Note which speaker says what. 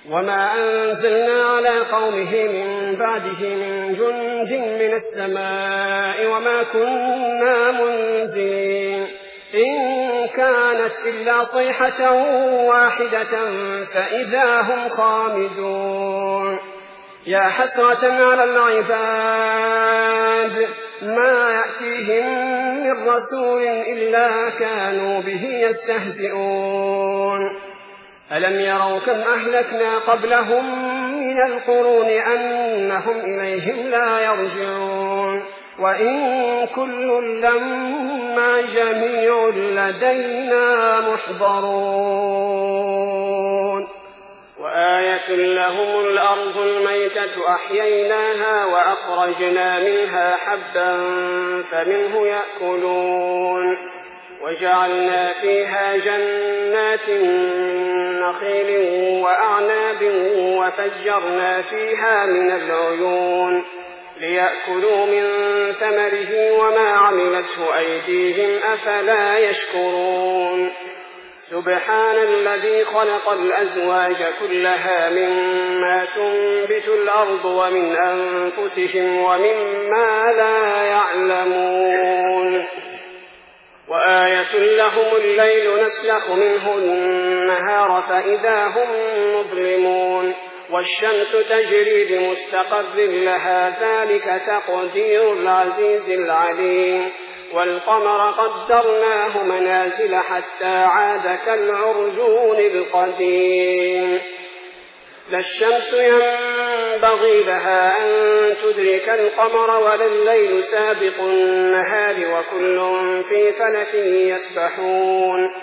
Speaker 1: وما أنزلنا على قومه من بعده من جند من السماء وما كنا منزلين إن كانت إلا صيحة واحدة فإذا هم خامدون يا حسرة على العباد ما يأتيهم من رسول إلا كانوا به يستهزئون ألم يروا كم أهلكنا قبلهم من القرون أنهم إليهم لا يرجعون وإن كل لما جميع لدينا محضرون وآية لهم الأرض الميتة أحييناها وأخرجنا منها حبا فمنه يأكلون وجعلنا فيها جنات من نخيل وأعناب وفجرنا فيها من العيون ليأكلوا من ثمره وما عملته أيديهم أفلا يشكرون سبحان الذي خلق الأزواج كلها مما تنبت الأرض ومن أنفسهم ومما لا يعلمون وآية لهم الليل نسلخ منه النهار فإذا هم مظلمون والشمس تجري لمستقر لها ذلك تقدير العزيز العليم والقمر قدرناه منازل حتى عاد كالعرجون القديم لا الشمس ينبغي لها أن تدرك القمر ولا الليل سابق النهار وكل في فلك يسبحون